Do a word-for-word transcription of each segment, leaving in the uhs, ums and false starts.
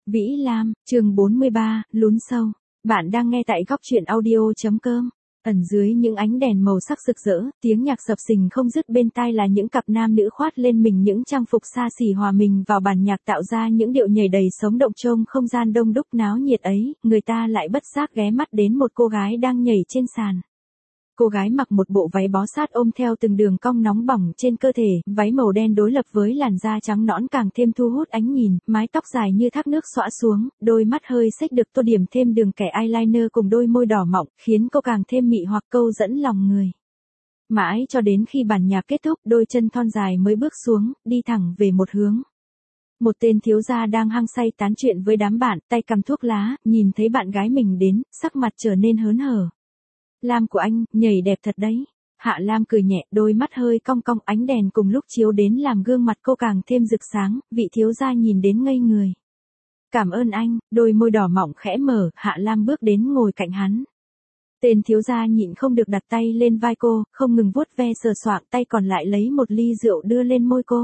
Vĩ Lam, chương bốn mươi ba, lún sâu. Bạn đang nghe tại góc truyện audio.com. Ẩn dưới những ánh đèn màu sắc rực rỡ, tiếng nhạc sập sình không dứt bên tai là những cặp nam nữ khoát lên mình những trang phục xa xỉ hòa mình vào bản nhạc tạo ra những điệu nhảy đầy sống động trong không gian đông đúc náo nhiệt ấy, người ta lại bất giác ghé mắt đến một cô gái đang nhảy trên sàn. Cô gái mặc một bộ váy bó sát ôm theo từng đường cong nóng bỏng trên cơ thể, váy màu đen đối lập với làn da trắng nõn càng thêm thu hút ánh nhìn, mái tóc dài như thác nước xõa xuống, đôi mắt hơi xếch được tô điểm thêm đường kẻ eyeliner cùng đôi môi đỏ mọng, khiến cô càng thêm mị hoặc câu dẫn lòng người. Mãi cho đến khi bản nhạc kết thúc, đôi chân thon dài mới bước xuống, đi thẳng về một hướng. Một tên thiếu gia đang hăng say tán chuyện với đám bạn, tay cầm thuốc lá, nhìn thấy bạn gái mình đến, sắc mặt trở nên hớn hở. Lam của anh, nhảy đẹp thật đấy. Hạ Lam cười nhẹ, đôi mắt hơi cong cong, ánh đèn cùng lúc chiếu đến làm gương mặt cô càng thêm rực sáng, vị thiếu gia nhìn đến ngây người. Cảm ơn anh, đôi môi đỏ mọng khẽ mở, Hạ Lam bước đến ngồi cạnh hắn. Tên thiếu gia nhịn không được đặt tay lên vai cô, không ngừng vuốt ve sờ soạng, tay còn lại lấy một ly rượu đưa lên môi cô.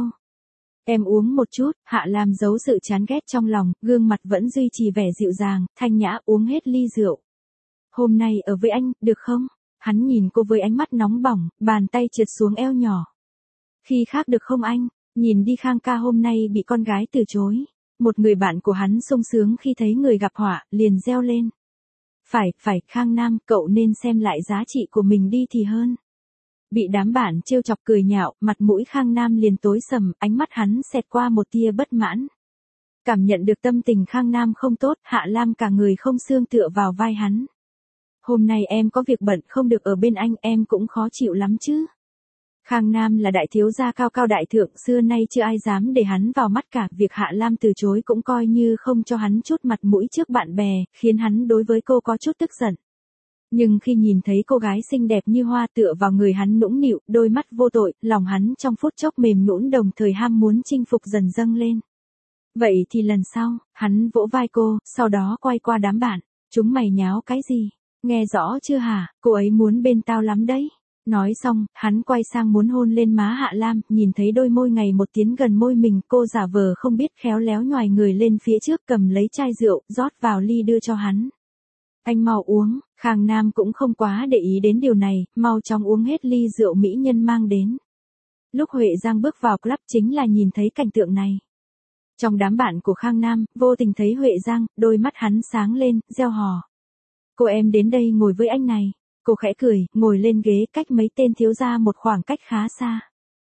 Em uống một chút, Hạ Lam giấu sự chán ghét trong lòng, gương mặt vẫn duy trì vẻ dịu dàng, thanh nhã uống hết ly rượu. Hôm nay ở với anh, được không? Hắn nhìn cô với ánh mắt nóng bỏng, bàn tay trượt xuống eo nhỏ. Khi khác được không anh? Nhìn đi Khang ca hôm nay bị con gái từ chối. Một người bạn của hắn sung sướng khi thấy người gặp họa, liền reo lên. Phải, phải, Khang Nam, cậu nên xem lại giá trị của mình đi thì hơn. Bị đám bạn trêu chọc cười nhạo, mặt mũi Khang Nam liền tối sầm, ánh mắt hắn xẹt qua một tia bất mãn. Cảm nhận được tâm tình Khang Nam không tốt, Hạ Lam cả người không xương tựa vào vai hắn. Hôm nay em có việc bận không được ở bên anh, em cũng khó chịu lắm chứ. Khang Nam là đại thiếu gia cao cao đại thượng, xưa nay chưa ai dám để hắn vào mắt cả, việc Hạ Lam từ chối cũng coi như không cho hắn chút mặt mũi trước bạn bè, khiến hắn đối với cô có chút tức giận. Nhưng khi nhìn thấy cô gái xinh đẹp như hoa tựa vào người hắn nũng nịu, đôi mắt vô tội, lòng hắn trong phút chốc mềm nhũn, đồng thời ham muốn chinh phục dần dâng lên. Vậy thì lần sau, hắn vỗ vai cô, sau đó quay qua đám bạn, chúng mày nháo cái gì? Nghe rõ chưa hả, cô ấy muốn bên tao lắm đấy. Nói xong, hắn quay sang muốn hôn lên má Hạ Lam, nhìn thấy đôi môi ngày một tiến gần môi mình, cô giả vờ không biết khéo léo nhoài người lên phía trước, cầm lấy chai rượu, rót vào ly đưa cho hắn. Anh mau uống, Khang Nam cũng không quá để ý đến điều này, mau chóng uống hết ly rượu mỹ nhân mang đến. Lúc Huệ Giang bước vào club chính là nhìn thấy cảnh tượng này. Trong đám bạn của Khang Nam, vô tình thấy Huệ Giang, đôi mắt hắn sáng lên, reo hò. Cô em đến đây ngồi với anh này. Cô khẽ cười, ngồi lên ghế cách mấy tên thiếu gia một khoảng cách khá xa.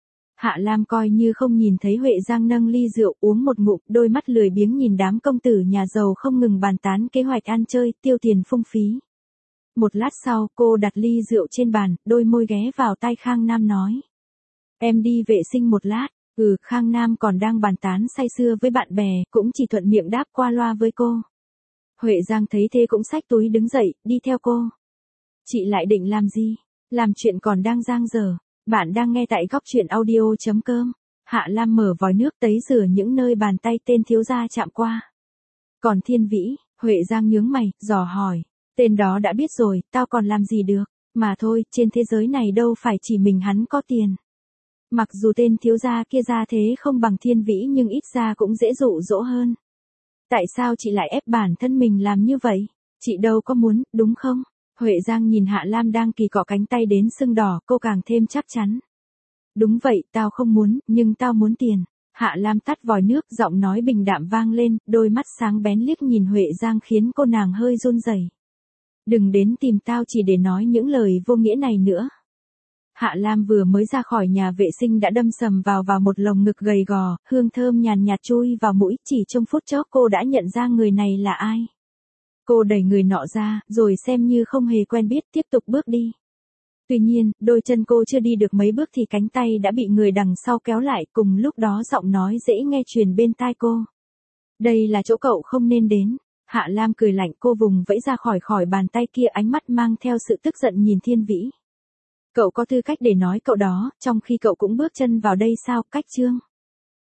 Hạ Lam coi như không nhìn thấy Huệ Giang nâng ly rượu uống một ngụm, đôi mắt lười biếng nhìn đám công tử nhà giàu không ngừng bàn tán kế hoạch ăn chơi, tiêu tiền phung phí. Một lát sau, cô đặt ly rượu trên bàn, đôi môi ghé vào tai Khang Nam nói. Em đi vệ sinh một lát. Ừ, Khang Nam còn đang bàn tán say sưa với bạn bè, cũng chỉ thuận miệng đáp qua loa với cô. Huệ Giang thấy thế cũng xách túi đứng dậy, đi theo cô. Chị lại định làm gì? Làm chuyện còn đang dang dở. Bạn đang nghe tại góc truyện audio.com. Hạ Lam mở vòi nước tấy rửa những nơi bàn tay tên thiếu gia chạm qua. Còn Thiên Vĩ, Huệ Giang nhướng mày, dò hỏi. Tên đó đã biết rồi, tao còn làm gì được. Mà thôi, trên thế giới này đâu phải chỉ mình hắn có tiền. Mặc dù tên thiếu gia kia ra thế không bằng Thiên Vĩ nhưng ít ra cũng dễ dụ dỗ hơn. Tại sao chị lại ép bản thân mình làm như vậy? Chị đâu có muốn, đúng không? Huệ Giang nhìn Hạ Lam đang kỳ cọ cánh tay đến sưng đỏ, cô càng thêm chắc chắn. Đúng vậy, tao không muốn, nhưng tao muốn tiền. Hạ Lam tắt vòi nước, giọng nói bình đạm vang lên, đôi mắt sáng bén liếc nhìn Huệ Giang khiến cô nàng hơi run rẩy. Đừng đến tìm tao chỉ để nói những lời vô nghĩa này nữa. Hạ Lam vừa mới ra khỏi nhà vệ sinh đã đâm sầm vào vào một lồng ngực gầy gò, hương thơm nhàn nhạt chui vào mũi, chỉ trong phút chốc cô đã nhận ra người này là ai. Cô đẩy người nọ ra, rồi xem như không hề quen biết, tiếp tục bước đi. Tuy nhiên, đôi chân cô chưa đi được mấy bước thì cánh tay đã bị người đằng sau kéo lại, cùng lúc đó giọng nói dễ nghe truyền bên tai cô. Đây là chỗ cậu không nên đến. Hạ Lam cười lạnh, cô vùng vẫy ra khỏi khỏi bàn tay kia, ánh mắt mang theo sự tức giận nhìn Thiên Vĩ. Cậu có tư cách để nói cậu đó, trong khi cậu cũng bước chân vào đây sao, cách chương.